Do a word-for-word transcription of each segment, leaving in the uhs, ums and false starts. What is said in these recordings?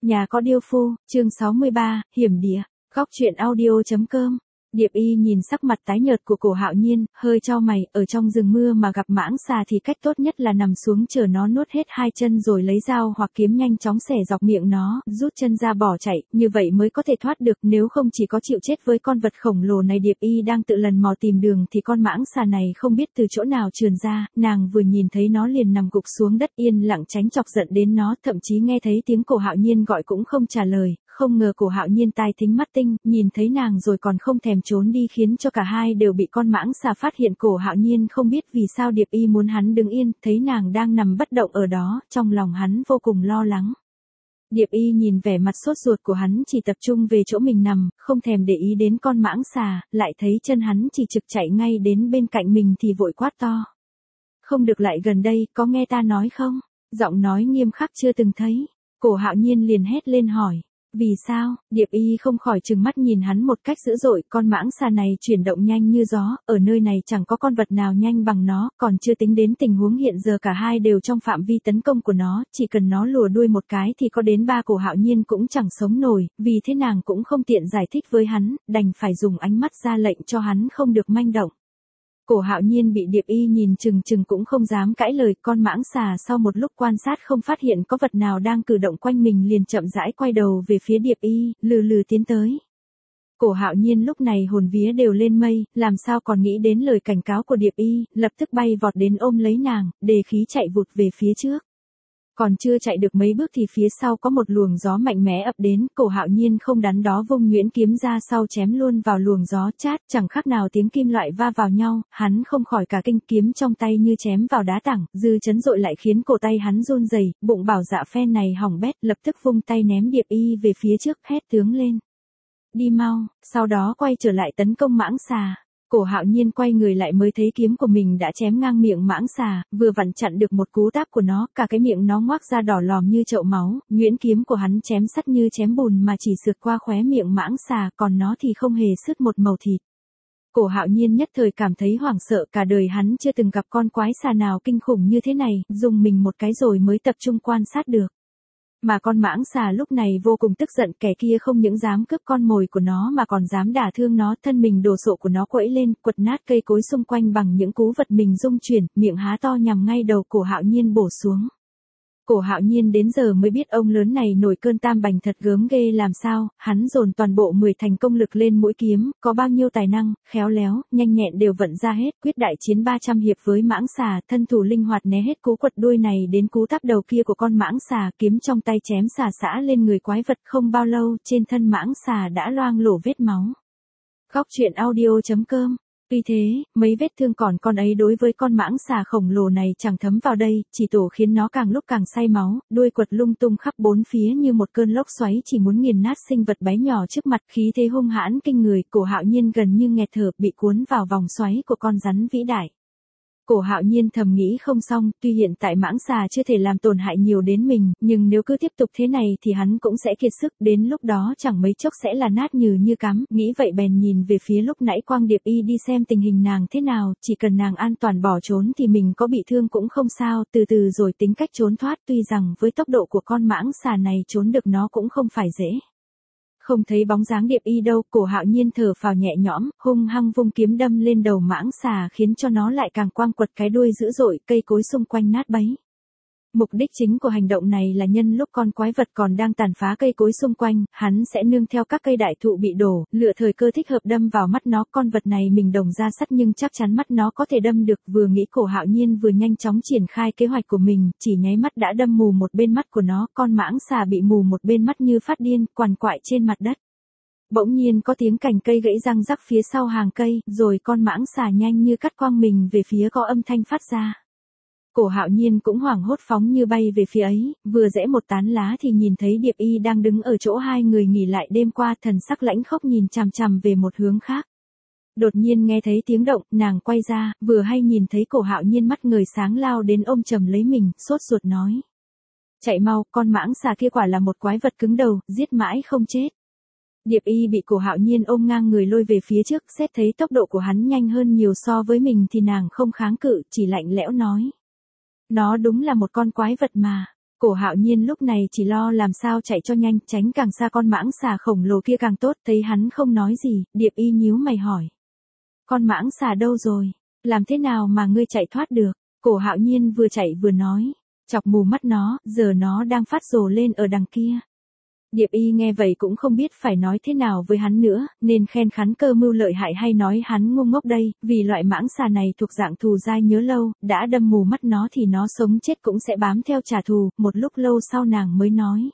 Nhà có điêu phu, chương sáu mươi ba, hiểm địa, góc truyện audio.com. Điệp Y nhìn sắc mặt tái nhợt của Cổ Hạo Nhiên, hơi chau mày, ở trong rừng mưa mà gặp mãng xà thì cách tốt nhất là nằm xuống chờ nó nuốt hết hai chân rồi lấy dao hoặc kiếm nhanh chóng xẻ dọc miệng nó, rút chân ra bỏ chạy, như vậy mới có thể thoát được, nếu không chỉ có chịu chết với con vật khổng lồ này. Điệp Y đang tự lần mò tìm đường thì con mãng xà này không biết từ chỗ nào trườn ra, nàng vừa nhìn thấy nó liền nằm gục xuống đất yên lặng tránh chọc giận đến nó, thậm chí nghe thấy tiếng Cổ Hạo Nhiên gọi cũng không trả lời. Không ngờ Cổ Hạo Nhiên tai thính mắt tinh, nhìn thấy nàng rồi còn không thèm trốn đi, khiến cho cả hai đều bị con mãng xà phát hiện. Cổ Hạo Nhiên không biết vì sao Điệp Y muốn hắn đứng yên, thấy nàng đang nằm bất động ở đó, trong lòng hắn vô cùng lo lắng. Điệp Y nhìn vẻ mặt sốt ruột của hắn, chỉ tập trung về chỗ mình nằm, không thèm để ý đến con mãng xà, lại thấy chân hắn chỉ trực chạy ngay đến bên cạnh mình thì vội quát to. Không được lại gần đây, có nghe ta nói không? Giọng nói nghiêm khắc chưa từng thấy. Cổ Hạo Nhiên liền hét lên hỏi. Vì sao? Điệp Y không khỏi trừng mắt nhìn hắn một cách dữ dội, con mãng xà này chuyển động nhanh như gió, ở nơi này chẳng có con vật nào nhanh bằng nó, còn chưa tính đến tình huống hiện giờ cả hai đều trong phạm vi tấn công của nó, chỉ cần nó lùa đuôi một cái thì có đến ba. Cổ Hạo Nhiên cũng chẳng sống nổi, vì thế nàng cũng không tiện giải thích với hắn, đành phải dùng ánh mắt ra lệnh cho hắn không được manh động. Cổ Hạo Nhiên bị Điệp Y nhìn chừng chừng cũng không dám cãi lời, con mãng xà sau một lúc quan sát không phát hiện có vật nào đang cử động quanh mình liền chậm rãi quay đầu về phía Điệp Y, lừ lừ tiến tới. Cổ Hạo Nhiên lúc này hồn vía đều lên mây, làm sao còn nghĩ đến lời cảnh cáo của Điệp Y, lập tức bay vọt đến ôm lấy nàng, đề khí chạy vụt về phía trước. Còn chưa chạy được mấy bước thì phía sau có một luồng gió mạnh mẽ ập đến, Cổ Hạo Nhiên không đắn đo vung nhuyễn kiếm ra sau chém luôn vào luồng gió, chát, chẳng khác nào tiếng kim loại va vào nhau, hắn không khỏi cả kinh, kiếm trong tay như chém vào đá tảng, dư chấn dội lại khiến cổ tay hắn run rẩy, bụng bảo dạ phen này hỏng bét, lập tức vung tay ném Điệp Y về phía trước, hét tướng lên. Đi mau, sau đó quay trở lại tấn công mãng xà. Cổ Hạo Nhiên quay người lại mới thấy kiếm của mình đã chém ngang miệng mãng xà, vừa vặn chặn được một cú táp của nó, cả cái miệng nó ngoác ra đỏ lòm như chậu máu, nhuyễn kiếm của hắn chém sắt như chém bùn mà chỉ sượt qua khóe miệng mãng xà, còn nó thì không hề sứt một mẩu thịt. Cổ Hạo Nhiên nhất thời cảm thấy hoảng sợ, cả đời hắn chưa từng gặp con quái xà nào kinh khủng như thế này, dùng mình một cái rồi mới tập trung quan sát được. Mà con mãng xà lúc này vô cùng tức giận, kẻ kia không những dám cướp con mồi của nó mà còn dám đả thương nó, thân mình đồ sộ của nó quẫy lên, quật nát cây cối xung quanh bằng những cú vật mình rung chuyển, miệng há to nhằm ngay đầu Cổ Hạo Nhiên bổ xuống. Cổ Hạo Nhiên đến giờ mới biết ông lớn này nổi cơn tam bành thật gớm ghê làm sao, hắn dồn toàn bộ mười thành công lực lên mũi kiếm, có bao nhiêu tài năng, khéo léo, nhanh nhẹn đều vận ra hết, quyết đại chiến ba trăm hiệp với mãng xà, thân thủ linh hoạt né hết cú quật đuôi này đến cú táp đầu kia của con mãng xà, kiếm trong tay chém xà xả lên người quái vật, không bao lâu, trên thân mãng xà đã loang lổ vết máu. Góc truyện audio.com. Tuy thế, mấy vết thương còn con ấy đối với con mãng xà khổng lồ này chẳng thấm vào đây, chỉ tổ khiến nó càng lúc càng say máu, đuôi quật lung tung khắp bốn phía như một cơn lốc xoáy chỉ muốn nghiền nát sinh vật bé nhỏ trước mặt, khí thế hung hãn kinh người. Cổ Hạo Nhiên gần như nghẹt thở, bị cuốn vào vòng xoáy của con rắn vĩ đại. Cổ Hạo Nhiên thầm nghĩ không xong, tuy hiện tại mãng xà chưa thể làm tổn hại nhiều đến mình, nhưng nếu cứ tiếp tục thế này thì hắn cũng sẽ kiệt sức, đến lúc đó chẳng mấy chốc sẽ là nát nhừ như cắm, nghĩ vậy bèn nhìn về phía lúc nãy Quang Điệp Y đi xem tình hình nàng thế nào, chỉ cần nàng an toàn bỏ trốn thì mình có bị thương cũng không sao, từ từ rồi tính cách trốn thoát, tuy rằng với tốc độ của con mãng xà này trốn được nó cũng không phải dễ. Không thấy bóng dáng Điệp Y đâu, Cổ Hạo Nhiên thở phào nhẹ nhõm, hung hăng vung kiếm đâm lên đầu mãng xà khiến cho nó lại càng quang quật cái đuôi dữ dội, cây cối xung quanh nát bấy. Mục đích chính của hành động này là nhân lúc con quái vật còn đang tàn phá cây cối xung quanh, hắn sẽ nương theo các cây đại thụ bị đổ, lựa thời cơ thích hợp đâm vào mắt nó. Con vật này mình đồng ra sắt nhưng chắc chắn mắt nó có thể đâm được, vừa nghĩ Cổ Hạo Nhiên vừa nhanh chóng triển khai kế hoạch của mình, chỉ nháy mắt đã đâm mù một bên mắt của nó, con mãng xà bị mù một bên mắt như phát điên, quằn quại trên mặt đất. Bỗng nhiên có tiếng cành cây gãy răng rắc phía sau hàng cây, rồi con mãng xà nhanh như cắt quang mình về phía có âm thanh phát ra. Cổ Hạo Nhiên cũng hoảng hốt phóng như bay về phía ấy, vừa rẽ một tán lá thì nhìn thấy Điệp Y đang đứng ở chỗ hai người nghỉ lại đêm qua, thần sắc lãnh khốc nhìn chằm chằm về một hướng khác. Đột nhiên nghe thấy tiếng động, nàng quay ra, vừa hay nhìn thấy Cổ Hạo Nhiên mắt ngời sáng lao đến ôm chầm lấy mình, sốt ruột nói. Chạy mau, con mãng xà kia quả là một quái vật cứng đầu, giết mãi không chết. Điệp Y bị Cổ Hạo Nhiên ôm ngang người lôi về phía trước, xét thấy tốc độ của hắn nhanh hơn nhiều so với mình thì nàng không kháng cự, chỉ lạnh lẽo nói. Nó đúng là một con quái vật mà. Cổ Hạo Nhiên lúc này chỉ lo làm sao chạy cho nhanh, tránh càng xa con mãng xà khổng lồ kia càng tốt, thấy hắn không nói gì, Điệp Y nhíu mày hỏi. Con mãng xà đâu rồi? Làm thế nào mà ngươi chạy thoát được? Cổ Hạo Nhiên vừa chạy vừa nói, chọc mù mắt nó, giờ nó đang phát rồ lên ở đằng kia. Điệp Y nghe vậy cũng không biết phải nói thế nào với hắn nữa, nên khen hắn cơ mưu lợi hại hay nói hắn ngu ngốc đây, vì loại mãng xà này thuộc dạng thù dai nhớ lâu, đã đâm mù mắt nó thì nó sống chết cũng sẽ bám theo trả thù, một lúc lâu sau nàng mới nói.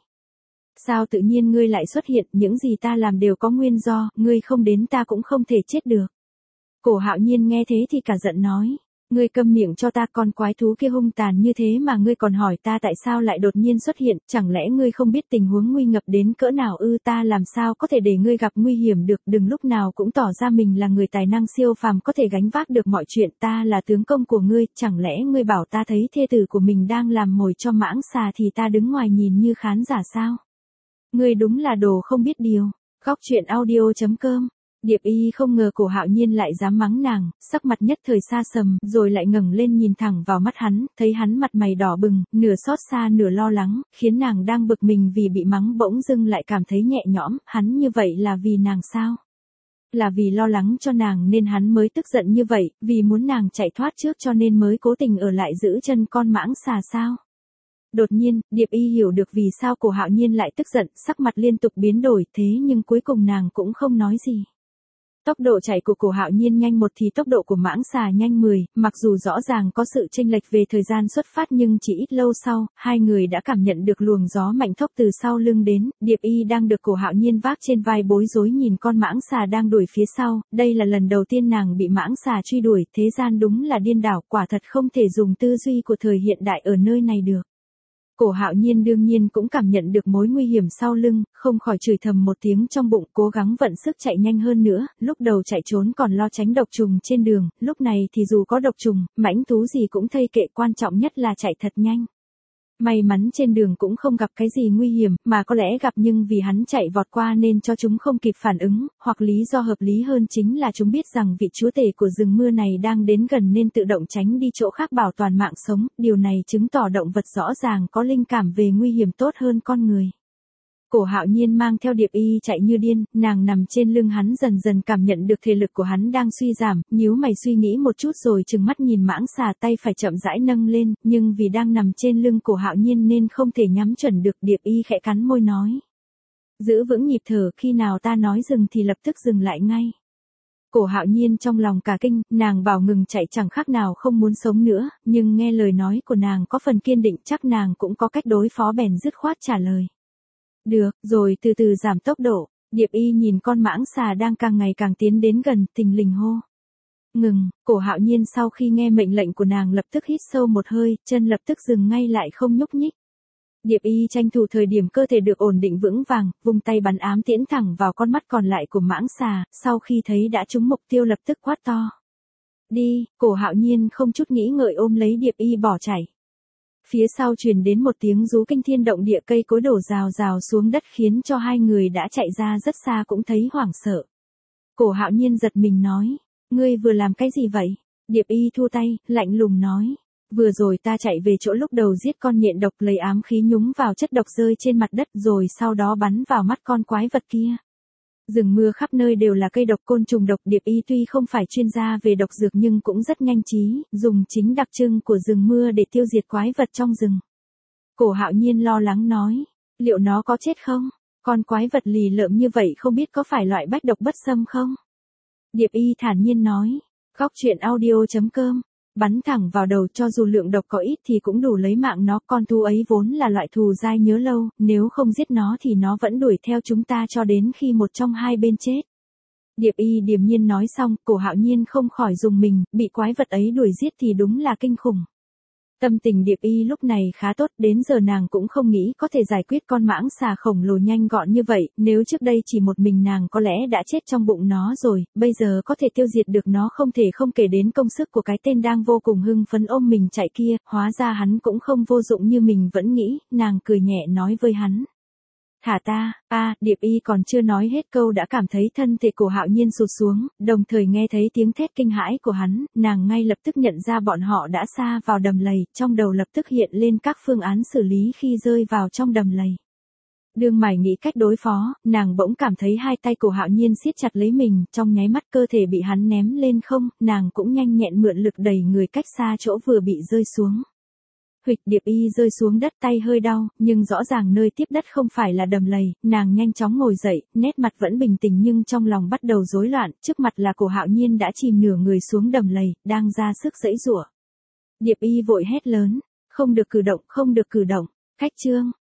Sao tự nhiên ngươi lại xuất hiện, những gì ta làm đều có nguyên do, ngươi không đến ta cũng không thể chết được. Cổ Hạo Nhiên nghe thế thì cả giận nói. Ngươi câm miệng cho ta, con quái thú kia hung tàn như thế mà ngươi còn hỏi ta tại sao lại đột nhiên xuất hiện, chẳng lẽ ngươi không biết tình huống nguy ngập đến cỡ nào ư? Ta làm sao có thể để ngươi gặp nguy hiểm được, đừng lúc nào cũng tỏ ra mình là người tài năng siêu phàm có thể gánh vác được mọi chuyện, ta là tướng công của ngươi, chẳng lẽ ngươi bảo ta thấy thê tử của mình đang làm mồi cho mãng xà thì ta đứng ngoài nhìn như khán giả sao? Ngươi đúng là đồ không biết điều. Góc truyện audio chấm com. Điệp Y không ngờ Cổ Hạo Nhiên lại dám mắng nàng, sắc mặt nhất thời xa sầm, rồi lại ngẩng lên nhìn thẳng vào mắt hắn, thấy hắn mặt mày đỏ bừng, nửa xót xa nửa lo lắng, khiến nàng đang bực mình vì bị mắng bỗng dưng lại cảm thấy nhẹ nhõm, hắn như vậy là vì nàng sao? Là vì lo lắng cho nàng nên hắn mới tức giận như vậy, vì muốn nàng chạy thoát trước cho nên mới cố tình ở lại giữ chân con mãng xà sao? Đột nhiên, Điệp Y hiểu được vì sao Cổ Hạo Nhiên lại tức giận, sắc mặt liên tục biến đổi, thế nhưng cuối cùng nàng cũng không nói gì. Tốc độ chạy của Cổ Hạo Nhiên nhanh một thì tốc độ của mãng xà nhanh mười, mặc dù rõ ràng có sự chênh lệch về thời gian xuất phát nhưng chỉ ít lâu sau, hai người đã cảm nhận được luồng gió mạnh thốc từ sau lưng đến, Điệp Y đang được Cổ Hạo Nhiên vác trên vai bối rối nhìn con mãng xà đang đuổi phía sau, đây là lần đầu tiên nàng bị mãng xà truy đuổi, thế gian đúng là điên đảo, quả thật không thể dùng tư duy của thời hiện đại ở nơi này được. Cổ Hạo Nhiên đương nhiên cũng cảm nhận được mối nguy hiểm sau lưng, không khỏi chửi thầm một tiếng trong bụng, cố gắng vận sức chạy nhanh hơn nữa, lúc đầu chạy trốn còn lo tránh độc trùng trên đường, lúc này thì dù có độc trùng, mãnh thú gì cũng thây kệ, quan trọng nhất là chạy thật nhanh. May mắn trên đường cũng không gặp cái gì nguy hiểm, mà có lẽ gặp nhưng vì hắn chạy vọt qua nên cho chúng không kịp phản ứng, hoặc lý do hợp lý hơn chính là chúng biết rằng vị chúa tể của rừng mưa này đang đến gần nên tự động tránh đi chỗ khác bảo toàn mạng sống, điều này chứng tỏ động vật rõ ràng có linh cảm về nguy hiểm tốt hơn con người. Cổ Hạo Nhiên mang theo Điệp Y chạy như điên, nàng nằm trên lưng hắn dần dần cảm nhận được thể lực của hắn đang suy giảm, nhíu mày suy nghĩ một chút rồi trừng mắt nhìn mãng xà, tay phải chậm rãi nâng lên, nhưng vì đang nằm trên lưng Cổ Hạo Nhiên nên không thể nhắm chuẩn được. Điệp Y khẽ cắn môi nói. Giữ vững nhịp thở, khi nào ta nói dừng thì lập tức dừng lại ngay. Cổ Hạo Nhiên trong lòng cả kinh, nàng bảo ngừng chạy chẳng khác nào không muốn sống nữa, nhưng nghe lời nói của nàng có phần kiên định, chắc nàng cũng có cách đối phó bèn dứt khoát trả lời. Được, rồi từ từ giảm tốc độ. Điệp Y nhìn con mãng xà đang càng ngày càng tiến đến gần, thình lình hô. Ngừng. Cổ Hạo Nhiên sau khi nghe mệnh lệnh của nàng lập tức hít sâu một hơi, chân lập tức dừng ngay lại không nhúc nhích. Điệp Y tranh thủ thời điểm cơ thể được ổn định vững vàng, vung tay bắn ám tiễn thẳng vào con mắt còn lại của mãng xà, sau khi thấy đã trúng mục tiêu lập tức quát to. Đi. Cổ Hạo Nhiên không chút nghĩ ngợi ôm lấy Điệp Y bỏ chạy. Phía sau truyền đến một tiếng rú kinh thiên động địa, cây cối đổ rào rào xuống đất khiến cho hai người đã chạy ra rất xa cũng thấy hoảng sợ. Cổ Hạo Nhiên giật mình nói, ngươi vừa làm cái gì vậy? Điệp Y thu tay, lạnh lùng nói, vừa rồi ta chạy về chỗ lúc đầu giết con nhện độc, lấy ám khí nhúng vào chất độc rơi trên mặt đất rồi sau đó bắn vào mắt con quái vật kia. Rừng mưa khắp nơi đều là cây độc, côn trùng độc, Điệp Y tuy không phải chuyên gia về độc dược nhưng cũng rất nhanh trí, dùng chính đặc trưng của rừng mưa để tiêu diệt quái vật trong rừng. Cổ Hạo Nhiên lo lắng nói, liệu nó có chết không? Con quái vật lì lợm như vậy không biết có phải loại bách độc bất xâm không? Điệp Y thản nhiên nói, góc truyện audio chấm com. Bắn thẳng vào đầu, cho dù lượng độc có ít thì cũng đủ lấy mạng nó, con thú ấy vốn là loại thù dai nhớ lâu, nếu không giết nó thì nó vẫn đuổi theo chúng ta cho đến khi một trong hai bên chết. Điệp Y điềm nhiên nói xong, Cổ Hạo Nhiên không khỏi rùng mình, bị quái vật ấy đuổi giết thì đúng là kinh khủng. Tâm tình Điệp Y lúc này khá tốt, đến giờ nàng cũng không nghĩ có thể giải quyết con mãng xà khổng lồ nhanh gọn như vậy, nếu trước đây chỉ một mình nàng có lẽ đã chết trong bụng nó rồi, bây giờ có thể tiêu diệt được nó không thể không kể đến công sức của cái tên đang vô cùng hưng phấn ôm mình chạy kia, hóa ra hắn cũng không vô dụng như mình vẫn nghĩ, nàng cười nhẹ nói với hắn. Thả ta, a Điệp Y còn chưa nói hết câu đã cảm thấy thân thể Cổ Hạo Nhiên sụt xuống, đồng thời nghe thấy tiếng thét kinh hãi của hắn, nàng ngay lập tức nhận ra bọn họ đã xa vào đầm lầy, trong đầu lập tức hiện lên các phương án xử lý khi rơi vào trong đầm lầy. Đương mải nghĩ cách đối phó, nàng bỗng cảm thấy hai tay Cổ Hạo Nhiên siết chặt lấy mình, trong nháy mắt cơ thể bị hắn ném lên không, nàng cũng nhanh nhẹn mượn lực đẩy người cách xa chỗ vừa bị rơi xuống. Huỵch, Điệp Y rơi xuống đất, tay hơi đau, nhưng rõ ràng nơi tiếp đất không phải là đầm lầy, nàng nhanh chóng ngồi dậy, nét mặt vẫn bình tĩnh nhưng trong lòng bắt đầu rối loạn, trước mặt là Cổ Hạo Nhiên đã chìm nửa người xuống đầm lầy, đang ra sức giãy giụa. Điệp Y vội hét lớn, không được cử động, không được cử động, cách chương.